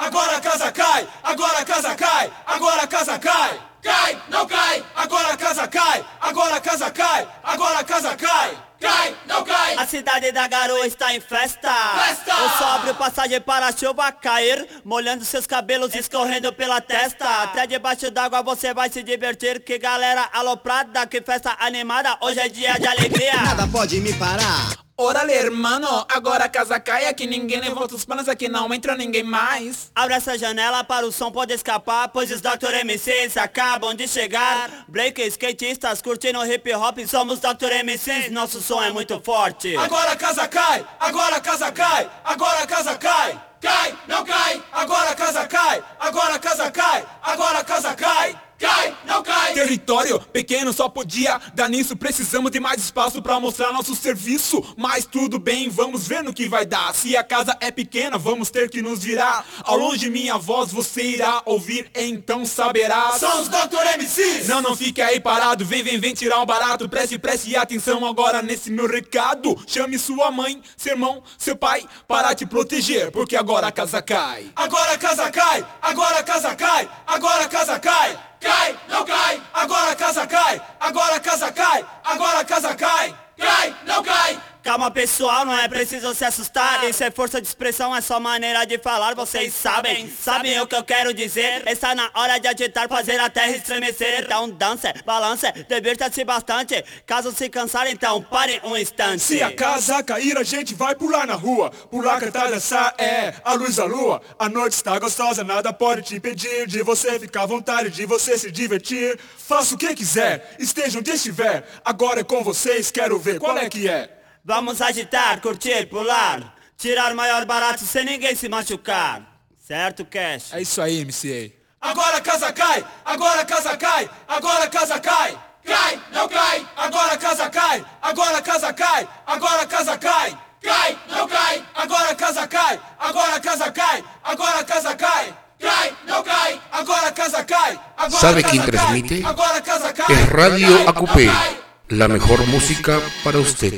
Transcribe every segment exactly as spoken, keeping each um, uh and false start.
agora a casa cai, agora a casa cai, agora a casa cai. Cai, não cai, agora a casa cai, agora a casa cai, agora a casa cai. Cai, não cai. A cidade da garoa está em festa. Festa! Eu só abro passagem para a chuva cair, molhando seus cabelos escorrendo pela testa. Até debaixo d'água você vai se divertir. Que galera aloprada, que festa animada. Hoje é dia de alegria. Nada pode me parar. Órale, hermano, agora a casa cai, aqui ninguém levanta os panos, aqui não entra ninguém mais. Abre essa janela para o som poder escapar, pois os doutor M Cs acabam de chegar. Break, skatistas curtindo hip hop, somos doutor M Cs, nosso som é muito forte. Agora a casa cai, agora a casa cai, agora a casa cai. Cai, não cai, agora a casa cai, agora a casa cai, agora a casa cai. Cai, não cai. Território pequeno só podia dar nisso. Precisamos de mais espaço pra mostrar nosso serviço. Mas tudo bem, vamos ver no que vai dar. Se a casa é pequena, vamos ter que nos virar. Ao longe minha voz você irá ouvir, então saberá. São os doutor M Cs. Não, não fique aí parado, vem, vem, vem tirar um barato. Preste, preste atenção agora nesse meu recado. Chame sua mãe, seu irmão, seu pai para te proteger, porque agora a casa cai. Agora a casa cai, agora a casa cai, agora a casa cai. Cai, não cai, agora a casa cai, agora a casa cai, agora a casa cai. Cai, não cai. Calma pessoal, não é preciso se assustar. Isso é força de expressão, é só maneira de falar. Vocês sabem, sabem o que eu quero dizer. Está na hora de agitar, fazer a terra estremecer. Então dance, balance, divirta-se bastante. Caso se cansar, então pare um instante. Se a casa cair, a gente vai pular na rua. Pular, cantar, dançar, é a luz da lua. A noite está gostosa, nada pode te impedir de você ficar à vontade, de você se divertir. Faça o que quiser, esteja onde estiver. Agora é com vocês, quero ver qual é que é. Vamos agitar, curtir, pular, tirar o maior barato sem ninguém se machucar. Certo, Cash? É isso aí, M C A. Agora a casa cai, agora a casa cai, agora a casa cai. Cai, não cai, agora a casa cai, agora a casa cai, agora a casa cai. Cai, não cai, agora a casa cai, agora a casa cai, agora a casa cai. Cai, não cai, agora a casa cai, agora ¿Sabe a casa quién cai, transmite? agora a casa cai. Es Radio Cai, A Q P, não cai. la mejor música para usted.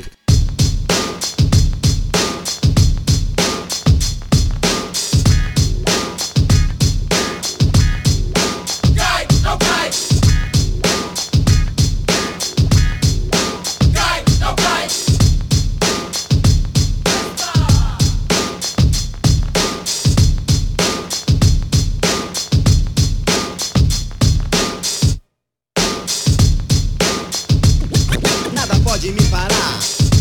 Nada pode me parar.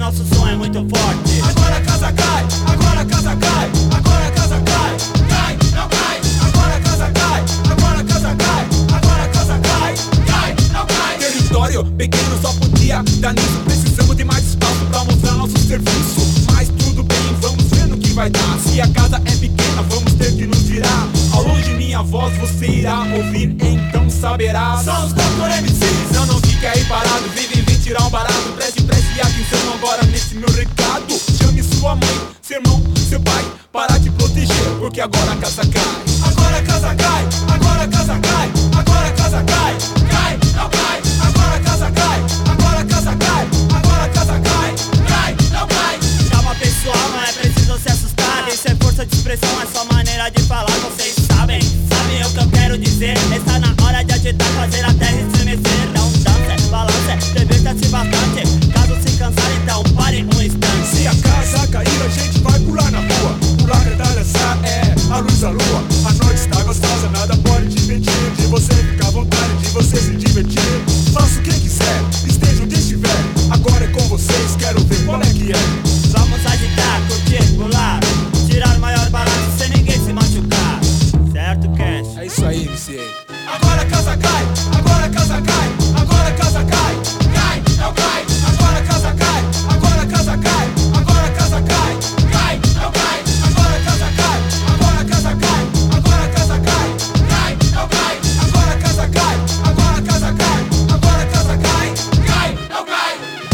nosso som é muito forte. Agora a casa cai, agora a casa cai, agora a casa cai. Cai, não cai, agora a casa cai, agora a casa cai, agora a casa cai. Cai, não cai. Território pequeno só podia dar nisso. Precisamos de mais espaço pra mostrar nosso serviço. Mas tudo bem, vamos ver no que vai dar. Se a casa é pequena, vamos ter que nos virar. Ao longe minha voz você irá ouvir, então saberá. São os doutor M Cs. Não, não fique aí parado, vem, vem tirar um barato. Preste, preste atenção agora nesse meu recado. Chame sua mãe, seu irmão, seu pai, para te proteger, porque agora a casa cai. Agora a casa cai, agora a casa cai, agora a casa cai. Cai, não cai, agora a casa cai, agora a casa cai, agora a casa cai. Cai, não cai. Calma pessoal, não é preciso se assustar. Isso é força de expressão, é só maneira de falar. Vocês sabem, sabem o que eu quero dizer. Está na hora de agitar, fazer a terra estremecer. Então dança, balança, divirta-se bastante. Caso se cansar, então pare um instante. Se a casa cair, a gente vai pular na rua. Pular, cantar, dançar, é a luz da lua. A noite está gostosa, nada pode te impedir de você ficar à vontade, de você se divertir. Faça o que quiser, esteja onde estiver. Agora é com vocês, quero ver qual é que é. Vamos agitar, curtir, pular, tirar o maior barato sem ninguém se machucar. Certo, Cash? É isso aí, M C A. Agora a casa cai, agora a casa cai, agora a casa cai. Cai, não cai, agora a casa cai, agora a casa cai, agora a casa cai. Cai, não cai, agora a casa cai, agora a casa cai, agora a casa cai. Cai, não cai, agora a casa cai, agora a casa cai, agora a casa cai. Cai, não cai.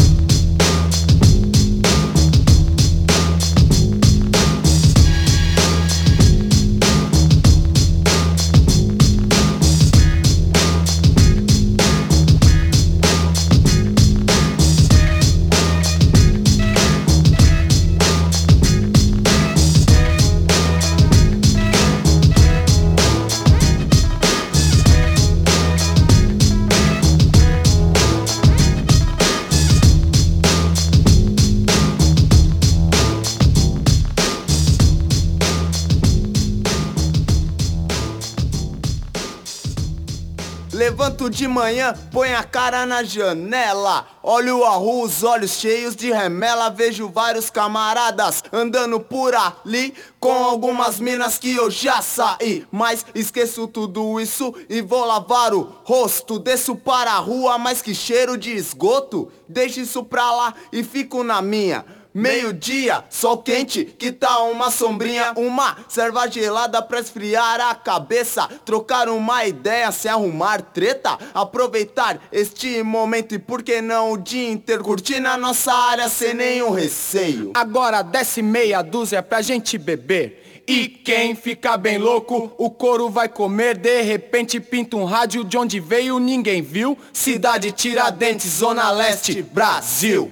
Levanto de manhã, põe a cara na janela. Olho a rua, os olhos cheios de remela. Vejo vários camaradas andando por ali, com algumas minas que eu já saí. Mas esqueço tudo isso e vou lavar o rosto. Desço para a rua, mas que cheiro de esgoto. Deixo isso pra lá e fico na minha. Meio-dia, sol quente, que tal uma sombrinha? Uma serva gelada pra esfriar a cabeça. Trocar uma ideia sem arrumar treta. Aproveitar este momento e por que não o dia inteiro curtir na nossa área sem nenhum receio. Agora desce meia dúzia pra gente beber. E quem ficar bem louco, o couro vai comer. De repente pinta um rádio de onde veio, ninguém viu. Cidade Tiradentes, Zona Leste, Brasil.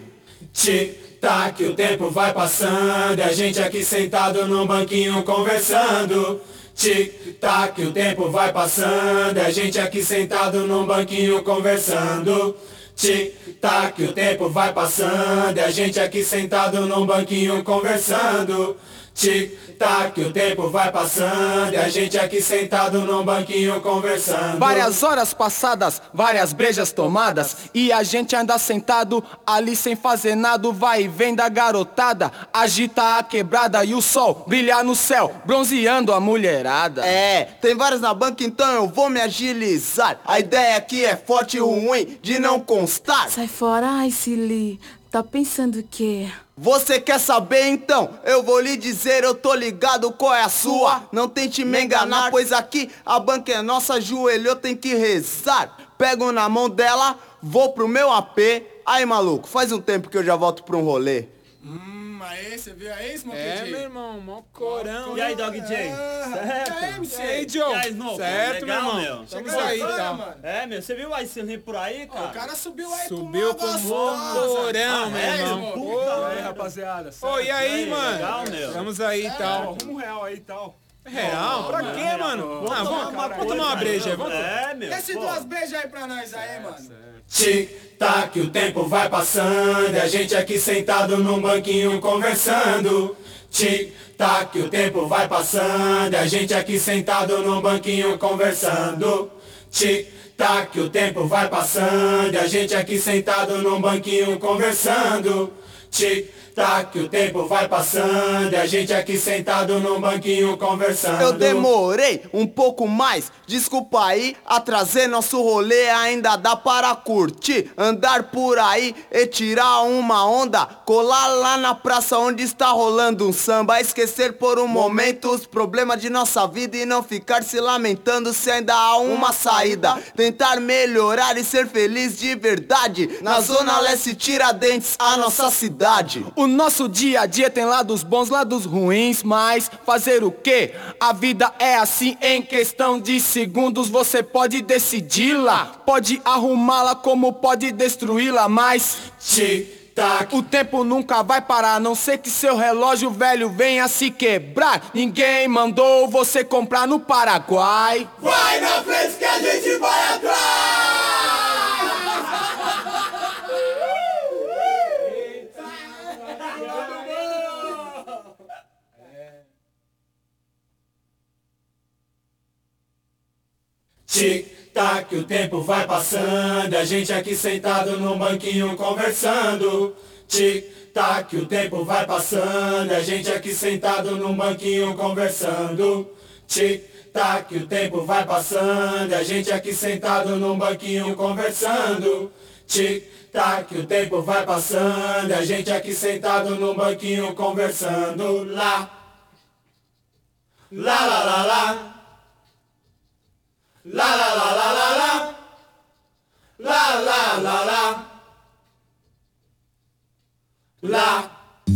Tic-tac, o tempo vai passando, e a gente aqui sentado num banquinho conversando. Tic-tac, o tempo vai passando, e a gente aqui sentado num banquinho conversando. Tic-tac, o tempo vai passando, e a gente aqui sentado num banquinho conversando. Tic-tac, o tempo vai passando, e a gente aqui sentado num banquinho conversando. Várias horas passadas, várias brejas tomadas, e a gente anda sentado ali sem fazer nada. Vai e vem da garotada, agita a quebrada e o sol brilha no céu, bronzeando a mulherada. É, tem vários na banca, então eu vou me agilizar. A ideia aqui é forte e ruim de não constar. Sai fora, Ice Lee. Tá pensando o quê? Você quer saber então? Eu vou lhe dizer, eu tô ligado qual é a sua. Não tente me enganar, pois aqui a banca é nossa. Ajoelhou, tem que rezar. Pego na mão dela, vou pro meu A P. Aí maluco, faz um tempo que eu já volto pra um rolê. Hum, aí, você viu aí, Smoke É, J? meu irmão, mó corão. E aí, Dog J? Certo? E aí, M C? E aí, Joe? E aí, Smoke? Certo, Legal, meu meu. irmão. Estamos Chegou aí, agora, tá? mano. É, meu, você viu o Ice Lee por aí, cara? O cara subiu aí Subiu com uma com gostosa. corão, Ah, meu é, irmão. irmão? Pô, Puta E aí, merda. rapaziada? Ô, e aí, aí, mano? legal, meu. Estamos aí e tal. Arruma um real aí e tal. Real? Pra quê, mano? Ah, vamos, vamos tomar uma breja aí, vamos. É, meu. Desce pô. duas brejas aí pra nós aí, mano. Tic-tac, o tempo vai passando, e a gente aqui sentado num banquinho conversando. Tic-tac, o tempo vai passando, e a gente aqui sentado num banquinho conversando. Tic-tac, o tempo vai passando, e a gente aqui sentado num banquinho conversando. tic-tac, o tempo vai passando e a gente aqui sentado num banquinho conversando. Eu demorei um pouco mais, desculpa aí, atrasei nosso rolê, ainda dá para curtir, andar por aí e tirar uma onda, colar lá na praça onde está rolando um samba, esquecer por um momento os problemas de nossa vida e não ficar se lamentando se ainda há uma saída, tentar melhorar e ser feliz de verdade, na Zona Leste Tiradentes, a nossa cidade. O nosso dia a dia tem lados bons, lados ruins, mas fazer o quê? A vida é assim, em questão de segundos você pode decidi-la, pode arrumá-la como pode destruí-la, mas tic-tac, o tempo nunca vai parar, a não ser que seu relógio velho venha se quebrar. Ninguém mandou você comprar no Paraguai. vai na frente que a gente vai atrás. Tic-tac, o tempo vai passando, a gente aqui sentado num banquinho conversando. Tic-tac, o tempo vai passando, a gente aqui sentado num banquinho conversando. Tic-tac, o tempo vai passando, a gente aqui sentado num banquinho conversando. Tic-tac, o tempo vai passando, a gente aqui sentado num banquinho conversando. Lá, lá, lá, lá, lá. La la la la la la, la la la la, la.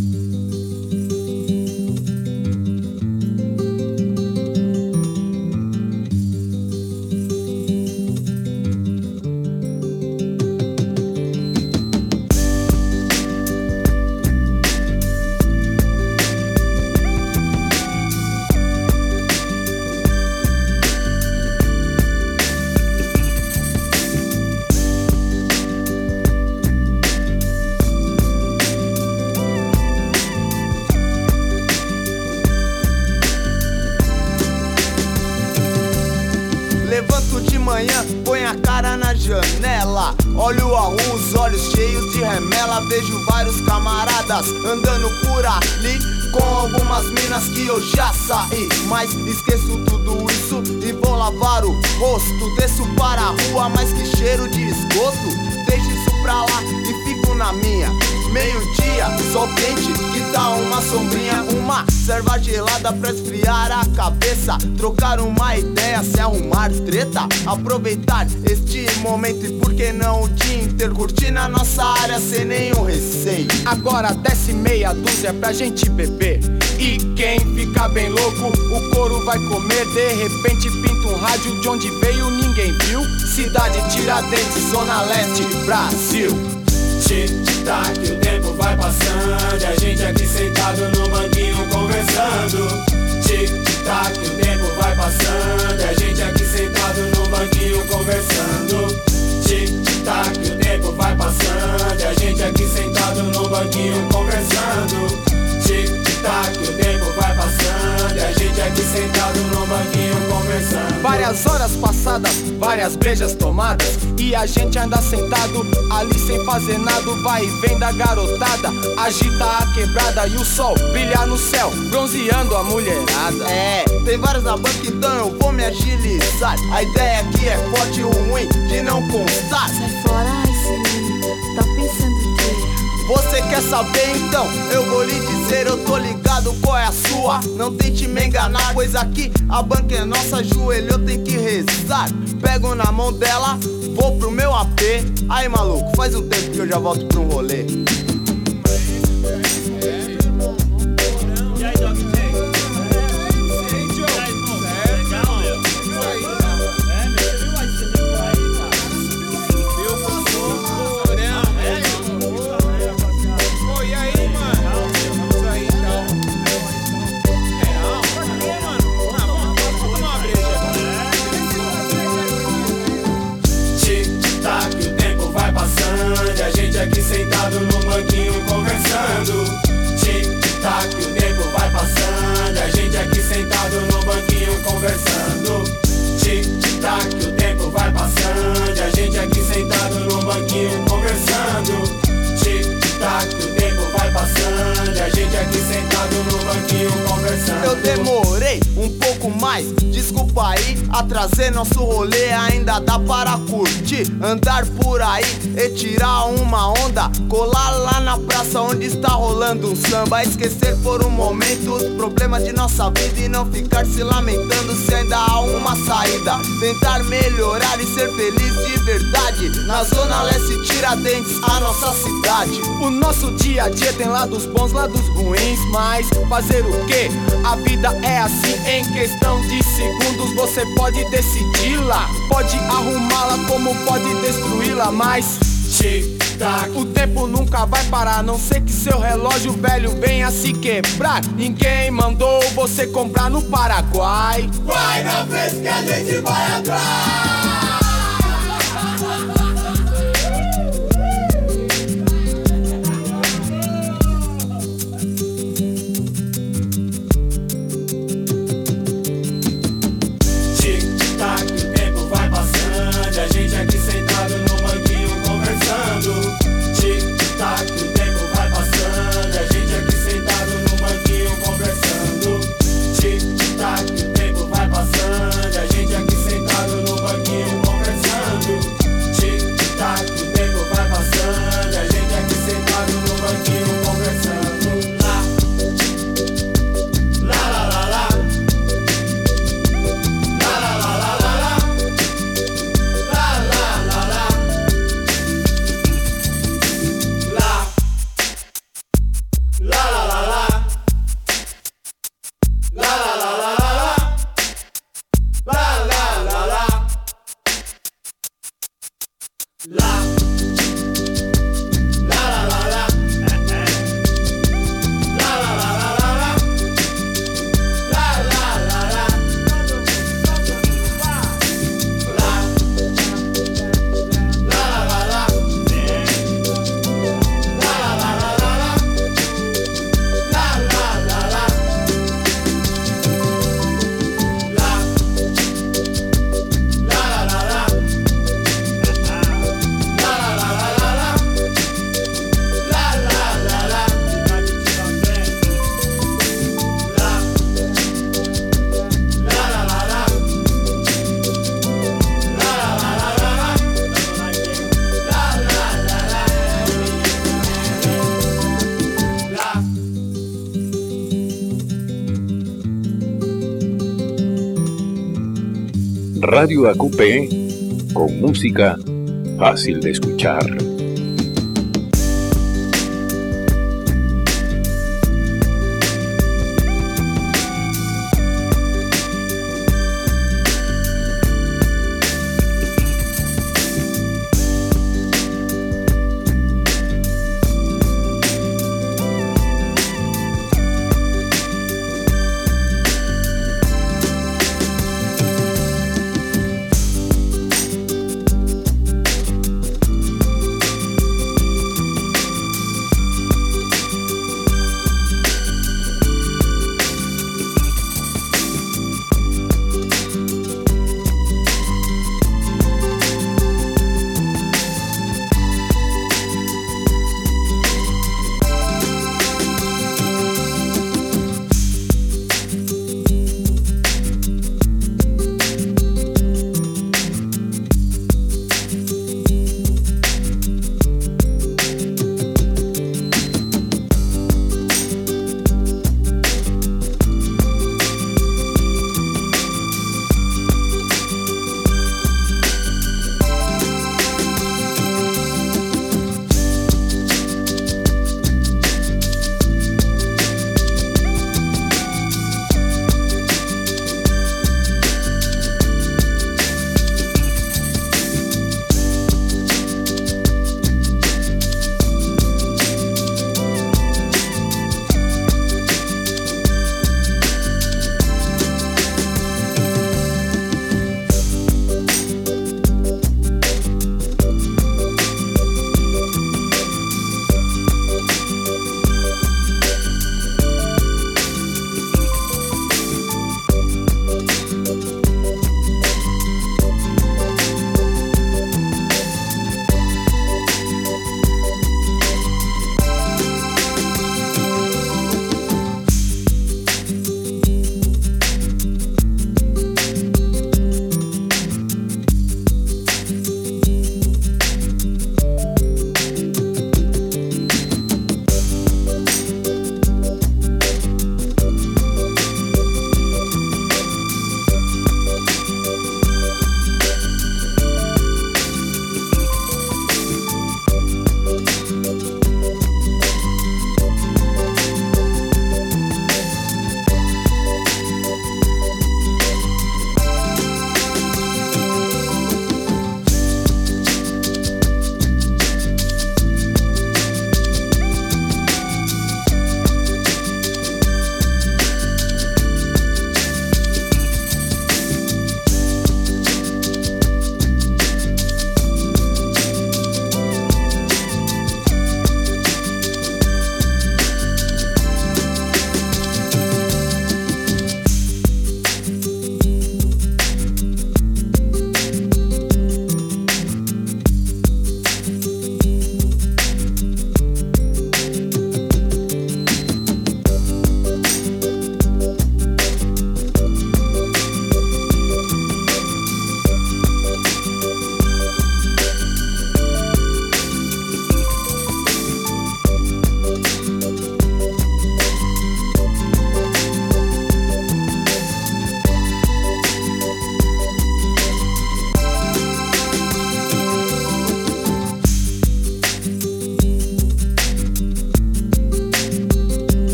Levanto de manhã, põe a cara na janela, olho a rua, os olhos cheios de remela, vejo vários camaradas andando por ali, com algumas minas que eu já saí, mas esqueço tudo isso e vou lavar o rosto, desço para a rua, mas que cheiro de esgoto, deixo isso pra lá e fico na minha. Meio-dia, sol quente, que dá uma sombrinha, uma serva gelada pra esfriar a cabeça, trocar uma ideia, se arrumar treta, aproveitar este momento e por que não o dia inteiro curtir na nossa área sem nenhum receio. Agora desce meia dúzia pra gente beber, e quem fica bem louco, o couro vai comer. De repente pinta um rádio de onde veio ninguém viu, cidade Tiradentes, Zona Leste, Brasil. Tic-tac, o tempo vai passando, a gente aqui sentado no banquinho conversando. Tic-tac, o tempo vai passando, a gente aqui sentado no banquinho conversando. Tic-tac, o tempo vai passando, a gente aqui sentado no banquinho conversando. Tic-tac, o tempo vai passando, a gente aqui sentado no banquinho conversando. Várias horas passadas, várias brejas tomadas, e a gente anda sentado ali sem fazer nada. Vai e vem da garotada, agita a quebrada e o sol brilha no céu, bronzeando a mulherada. É, tem vários na banca, então eu vou me agilizar. A ideia aqui é forte e ruim de não constar. Sai fora, Ice, tá pensando o quê? Você quer saber então? Eu vou lhe dizer, eu tô ligado qual é a sua. Não tente me enganar, pois aqui a banca é nossa, joelho eu tenho que rezar. Pego na mão dela, vou pro meu A P. Aí maluco, faz um tempo que eu já volto pra um rolê. Aqui sentado no banquinho conversando. Tic-tac, o tempo vai passando, a gente aqui sentado no banquinho conversando. Tic-tac, o tempo vai passando, a gente aqui sentado no banquinho conversando. Tic-tac, o tempo vai passando. banquinho conversando. Eu demorei um pouco mais, desculpa aí, atrasei nosso rolê, ainda dá para curtir, andar por aí e tirar uma onda, colar lá na praça onde está rolando um samba, esquecer por um momento os problemas de nossa vida e não ficar se lamentando se ainda há uma saída, tentar melhorar e ser feliz de verdade, na Zona Leste Tiradentes, a nossa cidade. O nosso dia a dia tem lados bons, lados ruins, mas fazer o quê? A vida é assim, em questão de segundos você pode decidi-la, pode arrumá-la como pode destruí-la, mas tic-tac, o tempo nunca vai parar, a não ser que seu relógio velho venha se quebrar. Ninguém mandou você comprar no Paraguai. vai na frente que a gente vai atrás. Radio A Q P con música fácil de escuchar.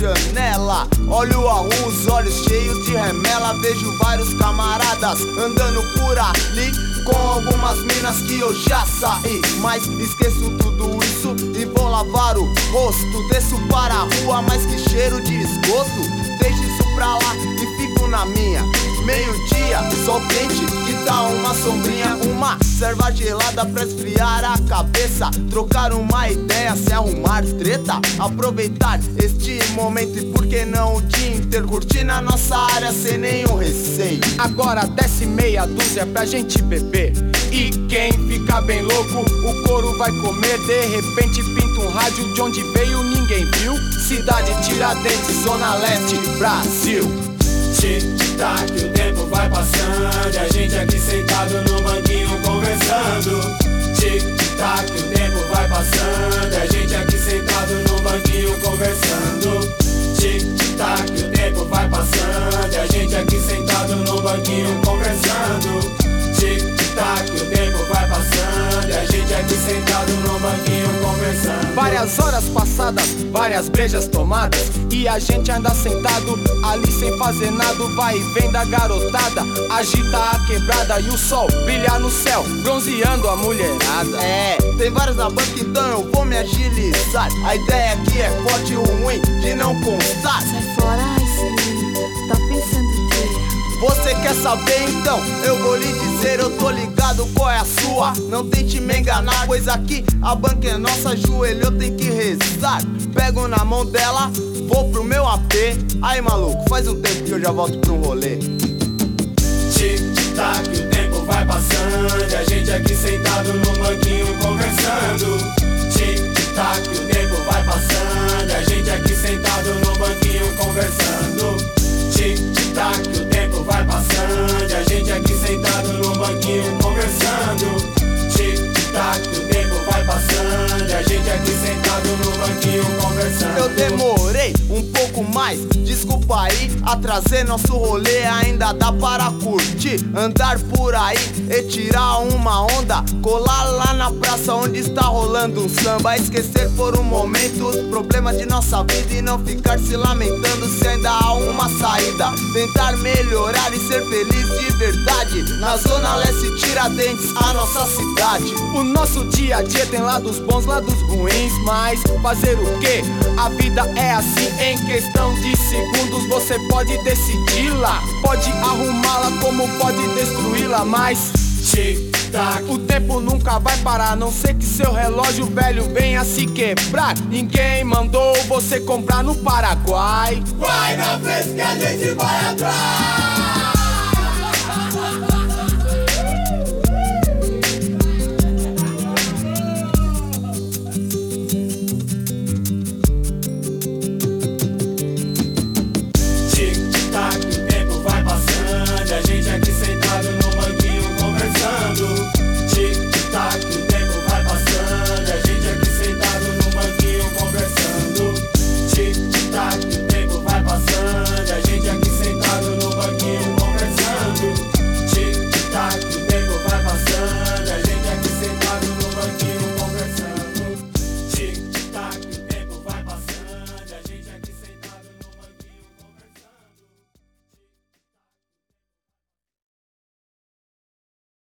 janela. Olho a rua, os olhos cheios de remela. Vejo vários camaradas andando por ali, com algumas minas que eu já saí. Mas esqueço tudo isso e vou lavar o rosto. Desço para a rua, mas que cheiro de esgoto. Deixo isso pra lá e fico na minha. Meio-dia, sol quente, que tá uma sombrinha. Uma serva gelada pra esfriar a cabeça. Trocar uma ideia, se arrumar treta. Aproveitar este momento e por que não o dia inteiro curtir na nossa área sem nenhum receio. Agora desce meia dúzia pra gente beber. E quem fica bem louco, o couro vai comer. De repente pinta um rádio de onde veio ninguém viu. Cidade Tiradentes, Zona Leste, Brasil. Tic-tac, o tempo vai passando e a gente aqui sentado no banquinho conversando. Tic-tac, o tempo vai passando e a gente aqui sentado no banquinho conversando. Tic-tac, o tempo vai passando e a gente aqui sentado no banquinho conversando. Tic-tac, o tempo vai passando e a gente aqui sentado no banquinho conversando. Várias horas passadas, várias brejas tomadas e a gente ainda sentado ali sem fazer nada. Vai e vem da garotada, agita a quebrada e o sol brilha no céu, bronzeando a mulherada. É, tem vários na banca, então eu vou me agilizar. A ideia aqui é forte e ruim de não constar. Sai fora, Ice, tá pensando o quê? Você quer saber então? Eu vou lhe dizer, eu tô ligado qual é a sua. Não tente me enganar, pois aqui a banca é nossa. Ajoelho, eu tenho que rezar. Pego na mão dela, vou pro meu A P. Aí maluco, faz um tempo que eu já volto pra um rolê. Tic-tac, o tempo vai passando e a gente aqui sentado no banquinho conversando. Tic-tac, o tempo vai passando e a gente aqui sentado no banquinho conversando. Tic-tac, o tempo vai passando e a gente aqui sentado no banquinho conversando. Tic-tac, o tempo vai passando e a gente aqui sentado no banquinho conversando. Eu demorei um pouco mais, desculpa aí, atrasei nosso rolê, ainda dá para curtir, andar por aí e tirar uma onda, colar lá na praça onde está rolando um samba, esquecer por um momento os problemas de nossa vida e não ficar se lamentando se ainda há uma saída, tentar melhorar e ser feliz de verdade, na Zona Leste Tiradentes, a nossa cidade. O nosso dia a dia tem lados bons, lados ruins, mas fazer o quê? A vida é assim, em questão de segundos você pode decidi-la, pode arrumá-la como pode destruí-la, mas tic-tac, o tempo nunca vai parar, a não ser que seu relógio velho venha se quebrar. Ninguém mandou você comprar no Paraguai. vai na frente que a gente vai atrás.